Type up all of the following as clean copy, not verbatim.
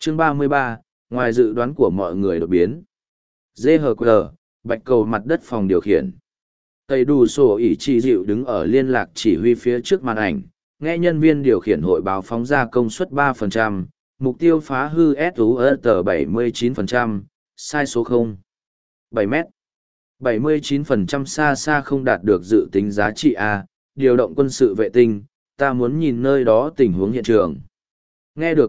Chương 33, ngoài dự đoán của mọi người đột biến. GHQ, bạch cầu mặt đất phòng điều khiển. Tây đủ sổ ỉ chỉ dịu đứng ở liên lạc chỉ huy phía trước màn ảnh, nghe nhân viên điều khiển hội báo phóng ra công suất 3%, mục tiêu phá hư SUS 79%, sai số 0. 7 mét. 79% xa xa không đạt được dự tính giá trị A, điều động quân sự vệ tinh, ta muốn nhìn nơi đó tình huống hiện trường. Nghe được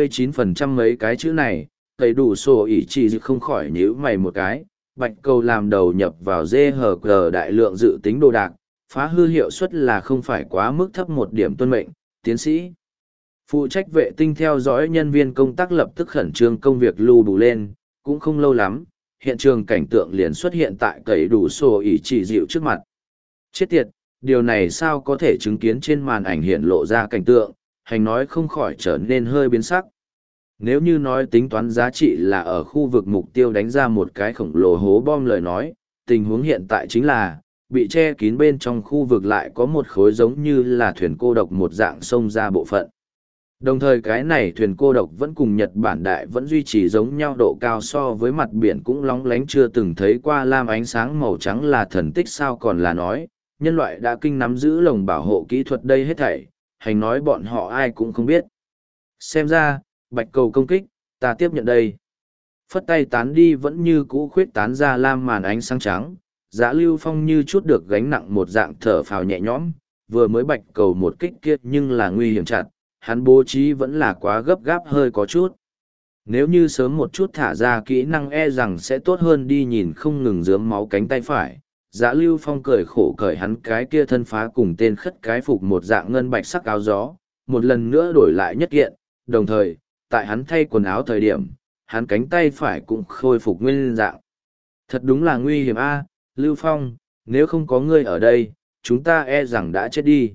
79% mấy cái chữ này, Tây đủ sổ ỉ chỉ dịu không khỏi nhíu mày một cái. Bạch cầu làm đầu nhập vào GHG đại lượng dự tính đồ đạc, phá hư hiệu suất là không phải quá mức thấp một điểm tuân mệnh, tiến sĩ. Phụ trách vệ tinh theo dõi nhân viên công tác lập tức khẩn trương công việc lưu đủ lên, cũng không lâu lắm, hiện trường cảnh tượng liền xuất hiện tại cậy đủ sổ ỉ chỉ dịu trước mặt. Chết tiệt, điều này sao có thể chứng kiến trên màn ảnh hiện lộ ra cảnh tượng, hành nói không khỏi trở nên hơi biến sắc. Nếu như nói tính toán giá trị là ở khu vực mục tiêu đánh ra một cái khổng lồ hố bom lời nói, tình huống hiện tại chính là, bị che kín bên trong khu vực lại có một khối giống như là thuyền cô độc một dạng xông ra bộ phận. Đồng thời cái này thuyền cô độc vẫn cùng Nhật Bản đại vẫn duy trì giống nhau độ cao so với mặt biển cũng lóng lánh chưa từng thấy qua lam ánh sáng màu trắng là thần tích sao còn là nói, nhân loại đã kinh nắm giữ lồng bảo hộ kỹ thuật đây hết thảy, hành nói bọn họ ai cũng không biết. Xem ra, bạch cầu công kích, ta tiếp nhận đây. Phất tay tán đi vẫn như cũ khuyết tán ra lam màn ánh sáng trắng, Dã Lưu Phong như chút được gánh nặng một dạng thở phào nhẹ nhõm, vừa mới bạch cầu một kích kia nhưng là nguy hiểm chặt, hắn bố trí vẫn là quá gấp gáp hơi có chút. Nếu như sớm một chút thả ra kỹ năng e rằng sẽ tốt hơn đi nhìn không ngừng rớm máu cánh tay phải. Dã Lưu Phong cười khổ cởi hắn cái kia thân phá cùng tên khất cái phục một dạng ngân bạch sắc áo gió, một lần nữa đổi lại nhất kiện, đồng thời, tại hắn thay quần áo thời điểm, hắn cánh tay phải cũng khôi phục nguyên dạng. Thật đúng là nguy hiểm a, Lưu Phong, nếu không có ngươi ở đây, chúng ta e rằng đã chết đi.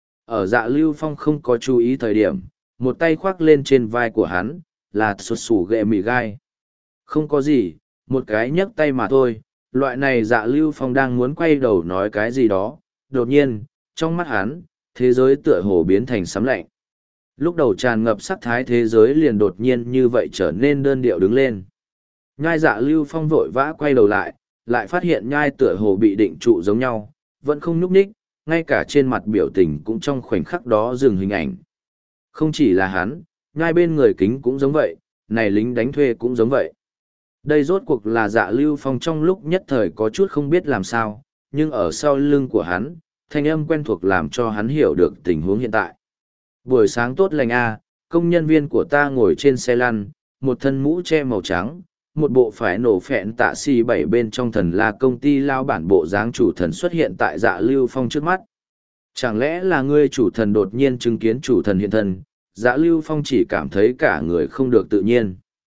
Ở Dạ Lưu Phong không có chú ý thời điểm, một tay khoác lên trên vai của hắn, là sụt sủ ghệ mì gai. Không có gì, một cái nhấc tay mà thôi, loại này Dạ Lưu Phong đang muốn quay đầu nói cái gì đó, đột nhiên, trong mắt hắn, thế giới tựa hồ biến thành sấm lạnh. Lúc đầu tràn ngập sắc thái thế giới liền đột nhiên như vậy trở nên đơn điệu đứng lên. Nhai Dạ Lưu Phong vội vã quay đầu lại phát hiện nhai tựa hồ bị định trụ giống nhau, vẫn không nhúc nhích, ngay cả trên mặt biểu tình cũng trong khoảnh khắc đó dừng hình ảnh. Không chỉ là hắn, nhai bên người kính cũng giống vậy, này lính đánh thuê cũng giống vậy. Đây rốt cuộc là Dạ Lưu Phong trong lúc nhất thời có chút không biết làm sao, nhưng ở sau lưng của hắn, thanh âm quen thuộc làm cho hắn hiểu được tình huống hiện tại. Buổi sáng tốt lành a, công nhân viên của ta ngồi trên xe lăn, một thân mũ che màu trắng, một bộ phải nổ phẹn tạ xì bảy bên trong thần là công ty lao bản bộ dáng chủ thần xuất hiện tại Dạ Lưu Phong trước mắt. Chẳng lẽ là ngươi chủ thần đột nhiên chứng kiến chủ thần hiện thân, Dạ Lưu Phong chỉ cảm thấy cả người không được tự nhiên.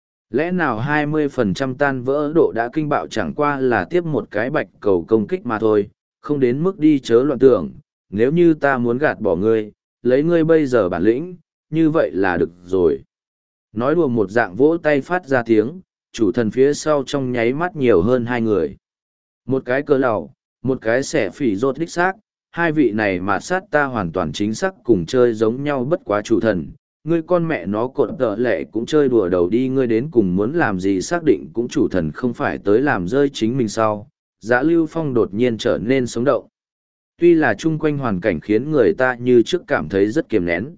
Lẽ nào 20% tan vỡ độ đã kinh bạo chẳng qua là tiếp một cái bạch cầu công kích mà thôi, không đến mức đi chớ loạn tưởng, nếu như ta muốn gạt bỏ ngươi, lấy ngươi bây giờ bản lĩnh, như vậy là được rồi. Nói đùa một dạng vỗ tay phát ra tiếng, chủ thần phía sau trong nháy mắt nhiều hơn hai người. Một cái cờ lầu, một cái xẻ phỉ rốt đích xác, hai vị này mà sát ta hoàn toàn chính xác cùng chơi giống nhau bất quá chủ thần. Ngươi con mẹ nó cột tợ lệ cũng chơi đùa đầu đi ngươi đến cùng muốn làm gì xác định cũng chủ thần không phải tới làm rơi chính mình sau. Dã Lưu Phong đột nhiên trở nên sống động. Tuy là chung quanh hoàn cảnh khiến người ta như trước cảm thấy rất kiềm nén.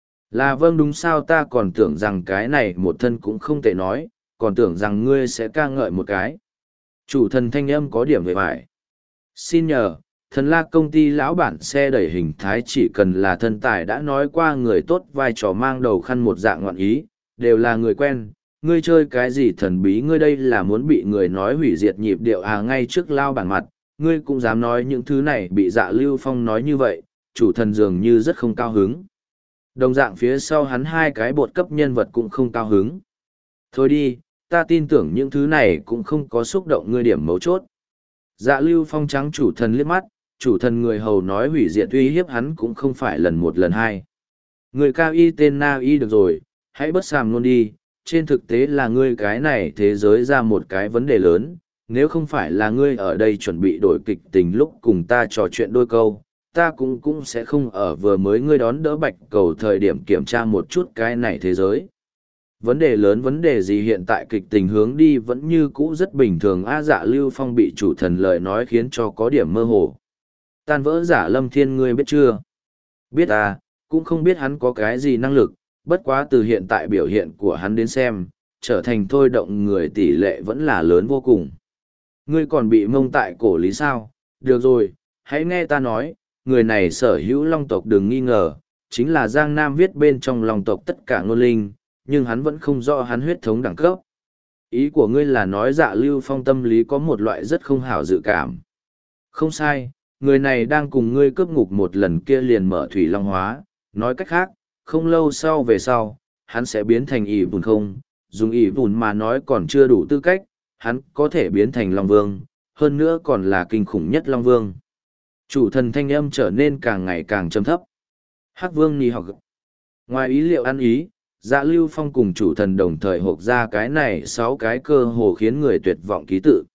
Là vâng đúng sao ta còn tưởng rằng cái này một thân cũng không tệ nói, còn tưởng rằng ngươi sẽ ca ngợi một cái. Chủ thần thanh âm có điểm về phải. Xin nhờ, thần la công ty lão bản xe đẩy hình thái chỉ cần là thân tài đã nói qua người tốt vai trò mang đầu khăn một dạng ngoạn ý, đều là người quen. Ngươi chơi cái gì thần bí ngươi đây là muốn bị người nói hủy diệt nhịp điệu ngay trước lao bản mặt, ngươi cũng dám nói những thứ này bị Dạ Lưu Phong nói như vậy, chủ thần dường như rất không cao hứng. Đồng dạng phía sau hắn hai cái bột cấp nhân vật cũng không cao hứng. Thôi đi, ta tin tưởng những thứ này cũng không có xúc động ngươi điểm mấu chốt. Dạ Lưu Phong trắng chủ thần liếc mắt, chủ thần người hầu nói hủy diệt uy hiếp hắn cũng không phải lần một lần hai. Người cao y tên na y được rồi, hãy bất sàm luôn đi, trên thực tế là ngươi cái này thế giới ra một cái vấn đề lớn, nếu không phải là ngươi ở đây chuẩn bị đổi kịch tình lúc cùng ta trò chuyện đôi câu, ta cũng sẽ không ở vừa mới ngươi đón đỡ bạch cầu thời điểm kiểm tra một chút cái này thế giới. Vấn đề lớn vấn đề gì hiện tại kịch tình hướng đi vẫn như cũ rất bình thường. Dạ Lưu Phong bị chủ thần lời nói khiến cho có điểm mơ hồ. Tan vỡ giả Lâm Thiên ngươi biết chưa? Biết à, cũng không biết hắn có cái gì năng lực, bất quá từ hiện tại biểu hiện của hắn đến xem, trở thành thôi động người tỷ lệ vẫn là lớn vô cùng. Ngươi còn bị mông tại cổ lý sao? Được rồi, hãy nghe ta nói, người này sở hữu long tộc đừng nghi ngờ, chính là Giang Nam viết bên trong long tộc tất cả ngôn linh, nhưng hắn vẫn không rõ hắn huyết thống đẳng cấp. Ý của ngươi là nói Dạ Lưu Phong tâm lý có một loại rất không hảo dự cảm. Không sai, người này đang cùng ngươi cướp ngục một lần kia liền mở thủy long hóa, nói cách khác, không lâu sau về sau, hắn sẽ biến thành ỷ vùn không, dùng ỷ vùn mà nói còn chưa đủ tư cách, hắn có thể biến thành long vương, hơn nữa còn là kinh khủng nhất long vương. Chủ thần thanh âm trở nên càng ngày càng trầm thấp. Hắc vương nì học. Ngoài ý liệu ăn ý, Dạ Lưu Phong cùng chủ thần đồng thời hộp ra cái này 6 cái cơ hồ khiến người tuyệt vọng ký tự.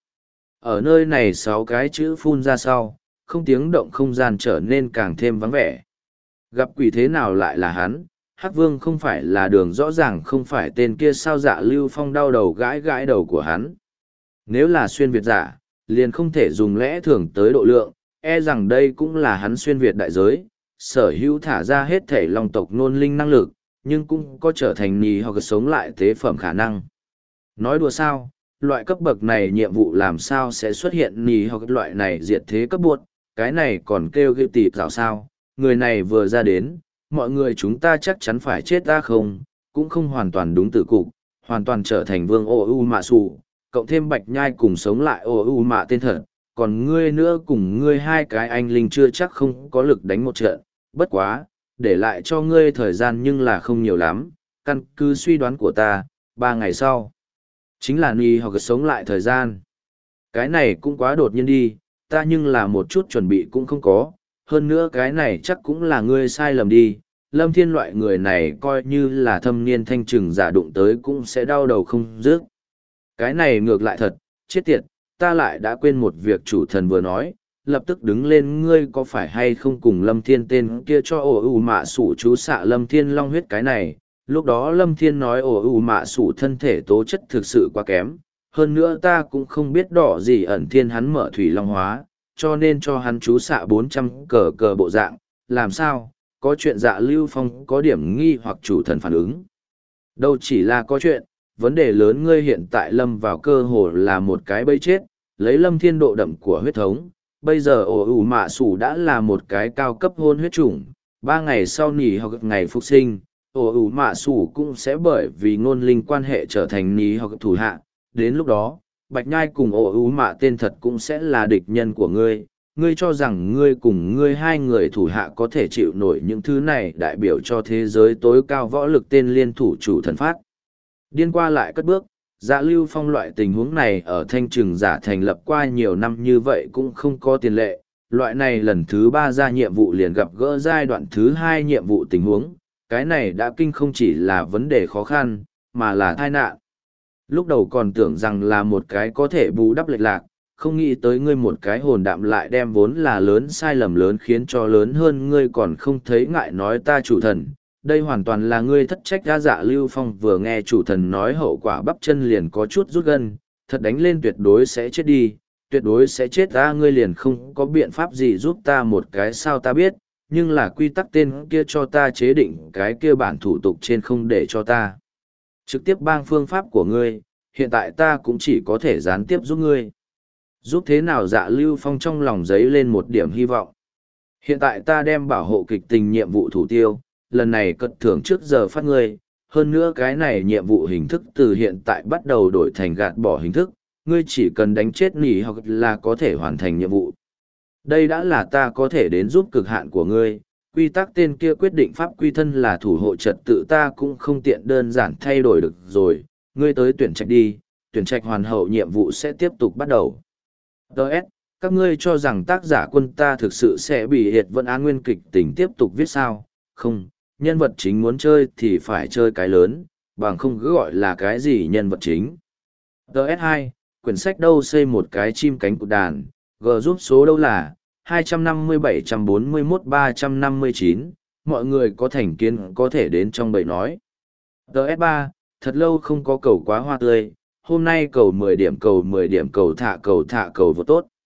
Ở nơi này 6 cái chữ phun ra sau, không tiếng động không gian trở nên càng thêm vắng vẻ. Gặp quỷ thế nào lại là hắn, Hắc Vương không phải là đường rõ ràng không phải tên kia sao. Dạ Lưu Phong đau đầu gãi gãi đầu của hắn. Nếu là xuyên Việt giả, liền không thể dùng lẽ thường tới độ lượng, e rằng đây cũng là hắn xuyên Việt đại giới, sở hữu thả ra hết thể long tộc nôn linh năng lực, nhưng cũng có trở thành nì hoặc sống lại tế phẩm khả năng. Nói đùa sao, loại cấp bậc này nhiệm vụ làm sao sẽ xuất hiện nì hoặc loại này diệt thế cấp buộc, cái này còn kêu gây tịp rào sao, người này vừa ra đến, mọi người chúng ta chắc chắn phải chết ta không, cũng không hoàn toàn đúng tử cục, hoàn toàn trở thành vương ô u mạ sụ, cộng thêm bạch nhai cùng sống lại ô u mạ tên thật, còn ngươi nữa cùng ngươi hai cái anh linh chưa chắc không có lực đánh một trận, bất quá, để lại cho ngươi thời gian nhưng là không nhiều lắm, căn cứ suy đoán của ta, 3 ngày sau, chính là ni hoặc sống lại thời gian. Cái này cũng quá đột nhiên đi, ta nhưng là một chút chuẩn bị cũng không có, hơn nữa cái này chắc cũng là ngươi sai lầm đi. Lâm Thiên loại người này coi như là thâm niên thanh trừng giả đụng tới cũng sẽ đau đầu không dứt. Cái này ngược lại thật, chết tiệt, ta lại đã quên một việc chủ thần vừa nói, lập tức đứng lên ngươi có phải hay không cùng Lâm Thiên tên kia cho ổ ù mạ sủ chú xạ Lâm Thiên long huyết cái này. Lúc đó Lâm Thiên nói ổ ù mạ sủ thân thể tố chất thực sự quá kém, hơn nữa ta cũng không biết đỏ gì ẩn thiên hắn mở thủy long hóa, cho nên cho hắn chú xạ 400 cờ cờ bộ dạng, làm sao, có chuyện Dạ Lưu Phong có điểm nghi hoặc chủ thần phản ứng. Đâu chỉ là có chuyện, vấn đề lớn ngươi hiện tại lâm vào cơ hồ là một cái bẫy chết, lấy Lâm Thiên độ đậm của huyết thống, bây giờ ổ ủ mạ sủ đã là một cái cao cấp hôn huyết chủng, 3 ngày sau nỉ hoặc ngày phục sinh, ổ ủ mạ sủ cũng sẽ bởi vì ngôn linh quan hệ trở thành nỉ hoặc thủ hạ, đến lúc đó, Bạch Nhai cùng ổ ủ mạ tên thật cũng sẽ là địch nhân của ngươi. Ngươi cho rằng ngươi cùng ngươi hai người thủ hạ có thể chịu nổi những thứ này đại biểu cho thế giới tối cao võ lực tên liên thủ chủ thần phát. Điên qua lại cất bước, Dạ Lưu Phong loại tình huống này ở thanh trừng giả thành lập qua nhiều năm như vậy cũng không có tiền lệ. Loại này lần thứ 3 ra nhiệm vụ liền gặp gỡ giai đoạn thứ 2 nhiệm vụ tình huống, cái này đã kinh không chỉ là vấn đề khó khăn, mà là tai nạn. Lúc đầu còn tưởng rằng là một cái có thể bù đắp lệch lạc, không nghĩ tới ngươi một cái hồn đạm lại đem vốn là lớn sai lầm lớn khiến cho lớn hơn ngươi còn không thấy ngại nói ta chủ thần. Đây hoàn toàn là ngươi thất trách. Ra Dạ Lưu Phong vừa nghe chủ thần nói hậu quả bắp chân liền có chút rút gân, thật đánh lên tuyệt đối sẽ chết đi, tuyệt đối sẽ chết ta. Ngươi liền không có biện pháp gì giúp ta một cái sao ta biết, nhưng là quy tắc tên kia cho ta chế định cái kia bản thủ tục trên không để cho ta trực tiếp bang phương pháp của ngươi, hiện tại ta cũng chỉ có thể gián tiếp giúp ngươi. Giúp thế nào? Dạ Lưu Phong trong lòng giấy lên một điểm hy vọng. Hiện tại ta đem bảo hộ kịch tình nhiệm vụ thủ tiêu, lần này cất thưởng trước giờ phát ngươi, hơn nữa cái này nhiệm vụ hình thức từ hiện tại bắt đầu đổi thành gạt bỏ hình thức, ngươi chỉ cần đánh chết nỉ hoặc là có thể hoàn thành nhiệm vụ. Đây đã là ta có thể đến giúp cực hạn của ngươi, quy tắc tên kia quyết định pháp quy thân là thủ hộ trật tự ta cũng không tiện đơn giản thay đổi được rồi, ngươi tới tuyển trạch đi, tuyển trạch hoàn hậu nhiệm vụ sẽ tiếp tục bắt đầu. Đợt, các ngươi cho rằng tác giả quân ta thực sự sẽ bị hiệt vận án nguyên kịch tình tiếp tục viết sao? Không, nhân vật chính muốn chơi thì phải chơi cái lớn, bằng không cứ gọi là cái gì nhân vật chính. DS2, quyển sách đâu xây một cái chim cánh cụt đàn, G giúp số đâu là 250-741-359, mọi người có thành kiến có thể đến trong bầy nói. DS3, thật lâu không có cầu quá hoa tươi, hôm nay cầu 10 điểm cầu 10 điểm cầu thả cầu vô tốt.